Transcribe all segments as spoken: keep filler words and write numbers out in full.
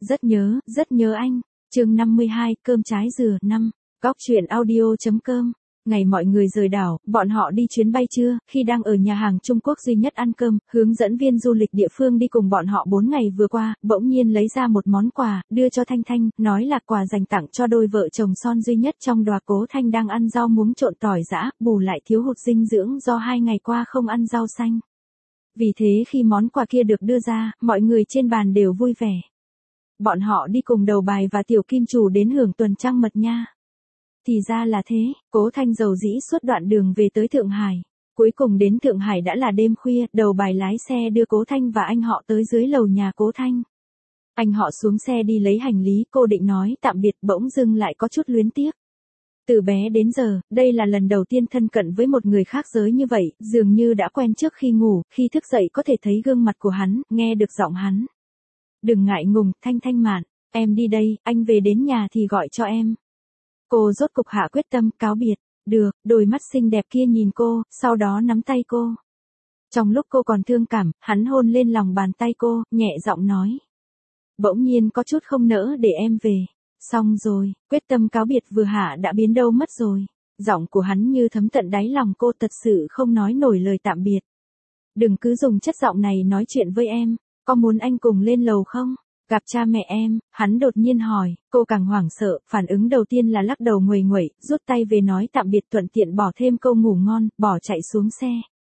Rất nhớ, rất nhớ anh. Chương năm mươi hai, cơm trái dừa năm. Góc truyện audio.com. Ngày mọi người rời đảo, bọn họ đi chuyến bay trưa, khi đang ở nhà hàng Trung Quốc duy nhất ăn cơm, hướng dẫn viên du lịch địa phương đi cùng bọn họ bốn ngày vừa qua, bỗng nhiên lấy ra một món quà, đưa cho Thanh Thanh, nói là quà dành tặng cho đôi vợ chồng son duy nhất trong đòa. Cố Thanh đang ăn rau muống trộn tỏi giã, bù lại thiếu hụt dinh dưỡng do hai ngày qua không ăn rau xanh. Vì thế khi món quà kia được đưa ra, mọi người trên bàn đều vui vẻ. Bọn họ đi cùng Đầu Bài và Tiểu Kim Chủ đến hưởng tuần trăng mật nha. Thì ra là thế, Cố Thanh dầu dĩ suốt đoạn đường về tới Thượng Hải. Cuối cùng đến Thượng Hải đã là đêm khuya, Đầu Bài lái xe đưa Cố Thanh và anh họ tới dưới lầu nhà Cố Thanh. Anh họ xuống xe đi lấy hành lý, cô định nói tạm biệt, bỗng dưng lại có chút luyến tiếc. Từ bé đến giờ, đây là lần đầu tiên thân cận với một người khác giới như vậy, dường như đã quen trước khi ngủ, khi thức dậy có thể thấy gương mặt của hắn, nghe được giọng hắn. Đừng ngại ngùng, Thanh Thanh mạn, em đi đây, anh về đến nhà thì gọi cho em. Cô rốt cục hạ quyết tâm, cáo biệt. Được, đôi mắt xinh đẹp kia nhìn cô, sau đó nắm tay cô. Trong lúc cô còn thương cảm, hắn hôn lên lòng bàn tay cô, nhẹ giọng nói. Bỗng nhiên có chút không nỡ để em về. Xong rồi, quyết tâm cáo biệt vừa hạ đã biến đâu mất rồi. Giọng của hắn như thấm tận đáy lòng cô, thật sự không nói nổi lời tạm biệt. Đừng cứ dùng chất giọng này nói chuyện với em, có muốn anh cùng lên lầu không? Gặp cha mẹ em, hắn đột nhiên hỏi, cô càng hoảng sợ, phản ứng đầu tiên là lắc đầu nguầy nguậy, rút tay về nói tạm biệt, thuận tiện bỏ thêm câu ngủ ngon, bỏ chạy xuống xe.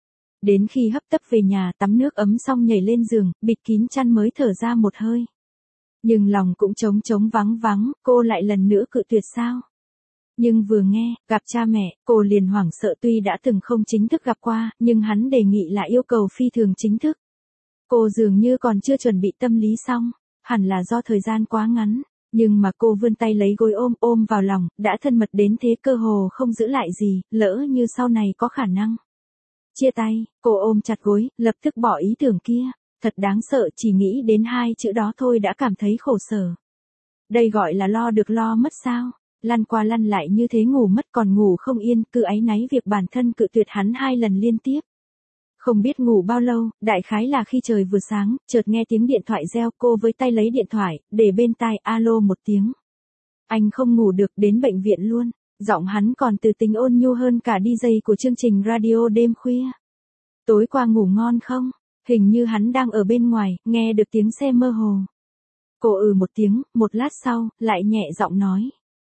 Đến khi hấp tấp về nhà tắm nước ấm xong nhảy lên giường, bịt kín chăn mới thở ra một hơi. Nhưng lòng cũng trống trống vắng vắng, cô lại lần nữa cự tuyệt sao? Nhưng vừa nghe, gặp cha mẹ, cô liền hoảng sợ, tuy đã từng không chính thức gặp qua, nhưng hắn đề nghị là yêu cầu phi thường chính thức. Cô dường như còn chưa chuẩn bị tâm lý xong. Hẳn là do thời gian quá ngắn, nhưng mà cô vươn tay lấy gối ôm ôm vào lòng, đã thân mật đến thế cơ hồ không giữ lại gì, lỡ như sau này có khả năng chia tay, cô ôm chặt gối, lập tức bỏ ý tưởng kia, thật đáng sợ, chỉ nghĩ đến hai chữ đó thôi đã cảm thấy khổ sở. Đây gọi là lo được lo mất sao, lăn qua lăn lại như thế ngủ mất còn ngủ không yên, cứ áy náy việc bản thân cự tuyệt hắn hai lần liên tiếp. Không biết ngủ bao lâu, đại khái là khi trời vừa sáng, chợt nghe tiếng điện thoại reo, cô với tay lấy điện thoại, để bên tai, alo một tiếng. Anh không ngủ được, đến bệnh viện luôn. Giọng hắn còn từ tính ôn nhu hơn cả đi giây của chương trình radio đêm khuya. Tối qua ngủ ngon không? Hình như hắn đang ở bên ngoài, nghe được tiếng xe mơ hồ. Cô ừ một tiếng, một lát sau, lại nhẹ giọng nói.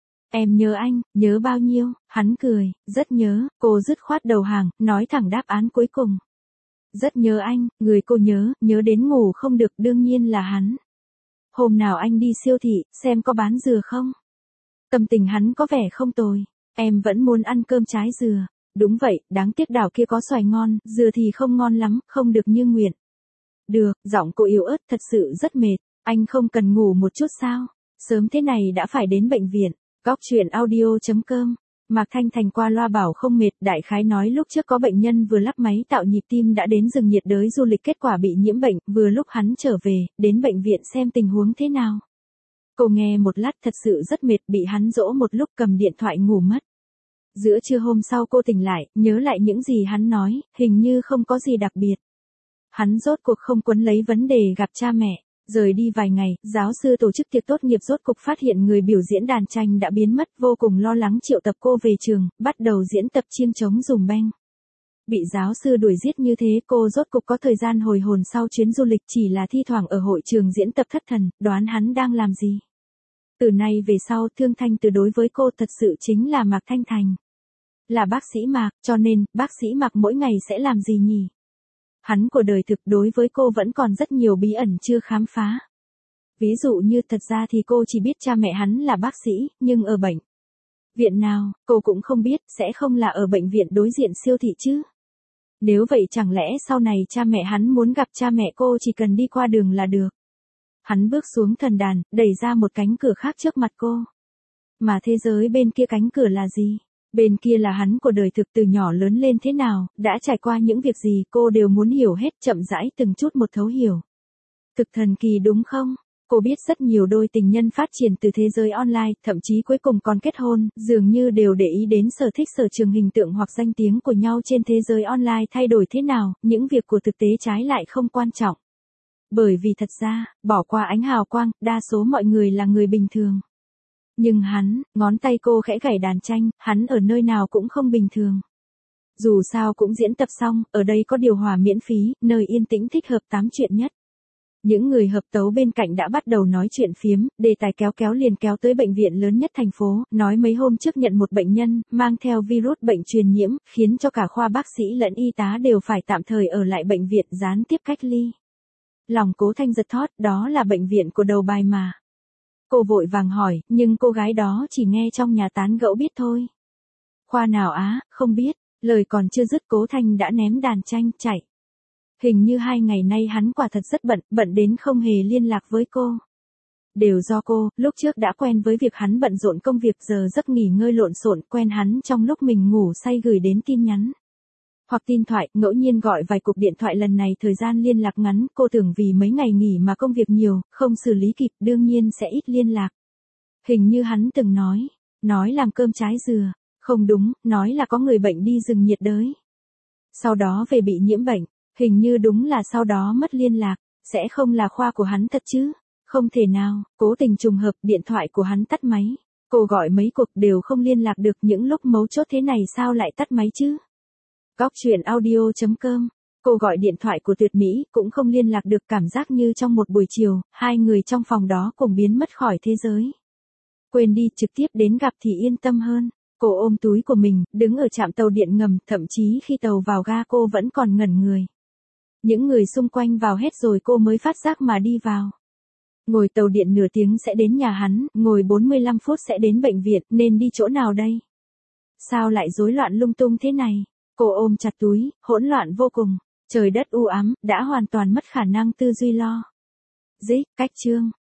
Em nhớ anh, nhớ bao nhiêu? Hắn cười, rất nhớ, cô dứt khoát đầu hàng, nói thẳng đáp án cuối cùng. Rất nhớ anh, người cô nhớ, nhớ đến ngủ không được, đương nhiên là hắn. Hôm nào anh đi siêu thị, xem có bán dừa không? Tâm tình hắn có vẻ không tồi. Em vẫn muốn ăn cơm trái dừa. Đúng vậy, đáng tiếc đảo kia có xoài ngon, dừa thì không ngon lắm, không được như nguyện. Được, giọng cô yếu ớt, thật sự rất mệt. Anh không cần ngủ một chút sao? Sớm thế này đã phải đến bệnh viện. Góc truyện audio.com. Mạc Thanh Thành qua loa bảo không mệt, đại khái nói lúc trước có bệnh nhân vừa lắp máy tạo nhịp tim đã đến rừng nhiệt đới du lịch, kết quả bị nhiễm bệnh, vừa lúc hắn trở về, đến bệnh viện xem tình huống thế nào. Cô nghe một lát, thật sự rất mệt, bị hắn dỗ một lúc cầm điện thoại ngủ mất. Giữa trưa hôm sau cô tỉnh lại, nhớ lại những gì hắn nói, hình như không có gì đặc biệt. Hắn rốt cuộc không quấn lấy vấn đề gặp cha mẹ. Rời đi vài ngày, giáo sư tổ chức tiệc tốt nghiệp rốt cục phát hiện người biểu diễn đàn tranh đã biến mất, vô cùng lo lắng triệu tập cô về trường, bắt đầu diễn tập chiêng trống dùm beng. Bị giáo sư đuổi giết như thế, cô rốt cục có thời gian hồi hồn sau chuyến du lịch, chỉ là thi thoảng ở hội trường diễn tập thất thần, đoán hắn đang làm gì. Từ nay về sau, Thương Thanh Từ đối với cô thật sự chính là Mạc Thanh Thành. Là bác sĩ Mạc, cho nên, bác sĩ Mạc mỗi ngày sẽ làm gì nhỉ? Hắn của đời thực đối với cô vẫn còn rất nhiều bí ẩn chưa khám phá. Ví dụ như thật ra thì cô chỉ biết cha mẹ hắn là bác sĩ, nhưng ở bệnh viện nào, cô cũng không biết, sẽ không là ở bệnh viện đối diện siêu thị chứ. Nếu vậy chẳng lẽ sau này cha mẹ hắn muốn gặp cha mẹ cô chỉ cần đi qua đường là được. Hắn bước xuống thần đàn, đẩy ra một cánh cửa khác trước mặt cô. Mà thế giới bên kia cánh cửa là gì? Bên kia là hắn của đời thực, từ nhỏ lớn lên thế nào, đã trải qua những việc gì, cô đều muốn hiểu hết, chậm rãi từng chút một thấu hiểu. Thực thần kỳ đúng không? Cô biết rất nhiều đôi tình nhân phát triển từ thế giới online, thậm chí cuối cùng còn kết hôn, dường như đều để ý đến sở thích sở trường hình tượng hoặc danh tiếng của nhau trên thế giới online thay đổi thế nào, những việc của thực tế trái lại không quan trọng. Bởi vì thật ra, bỏ qua ánh hào quang, đa số mọi người là người bình thường. Nhưng hắn, ngón tay cô khẽ gảy đàn tranh, hắn ở nơi nào cũng không bình thường. Dù sao cũng diễn tập xong, ở đây có điều hòa miễn phí, nơi yên tĩnh thích hợp tám chuyện nhất. Những người hợp tấu bên cạnh đã bắt đầu nói chuyện phiếm, đề tài kéo kéo liền kéo tới bệnh viện lớn nhất thành phố, nói mấy hôm trước nhận một bệnh nhân, mang theo virus bệnh truyền nhiễm, khiến cho cả khoa bác sĩ lẫn y tá đều phải tạm thời ở lại bệnh viện gián tiếp cách ly. Lòng Cố Thanh giật thót, đó là bệnh viện của đầu bài mà. Cô vội vàng hỏi, nhưng cô gái đó chỉ nghe trong nhà tán gẫu biết thôi. Khoa nào á, không biết, lời còn chưa dứt Cố Thanh đã ném đàn tranh, chạy. Hình như hai ngày nay hắn quả thật rất bận, bận đến không hề liên lạc với cô. Đều do cô, lúc trước đã quen với việc hắn bận rộn công việc giờ giấc nghỉ ngơi lộn xộn, quen hắn trong lúc mình ngủ say gửi đến tin nhắn. Hoặc tin thoại, ngẫu nhiên gọi vài cuộc điện thoại lần này thời gian liên lạc ngắn, cô tưởng vì mấy ngày nghỉ mà công việc nhiều, không xử lý kịp, đương nhiên sẽ ít liên lạc. Hình như hắn từng nói, nói làm cơm trái dừa, không đúng, nói là có người bệnh đi rừng nhiệt đới. Sau đó về bị nhiễm bệnh, hình như đúng là sau đó mất liên lạc, sẽ không là khoa của hắn thật chứ? Không thể nào, cố tình trùng hợp điện thoại của hắn tắt máy. Cô gọi mấy cuộc đều không liên lạc được, những lúc mấu chốt thế này sao lại tắt máy chứ? Góc truyện audio chấm com. Cô gọi điện thoại của Tuyệt Mỹ, cũng không liên lạc được, cảm giác như trong một buổi chiều, hai người trong phòng đó cùng biến mất khỏi thế giới. Quên đi, trực tiếp đến gặp thì yên tâm hơn. Cô ôm túi của mình, đứng ở trạm tàu điện ngầm, thậm chí khi tàu vào ga cô vẫn còn ngẩn người. Những người xung quanh vào hết rồi cô mới phát giác mà đi vào. Ngồi tàu điện nửa tiếng sẽ đến nhà hắn, ngồi bốn mươi lăm phút sẽ đến bệnh viện, nên đi chỗ nào đây? Sao lại rối loạn lung tung thế này? Cô ôm chặt túi, hỗn loạn vô cùng. Trời đất u ám, đã hoàn toàn mất khả năng tư duy lo. Dích, cách chương.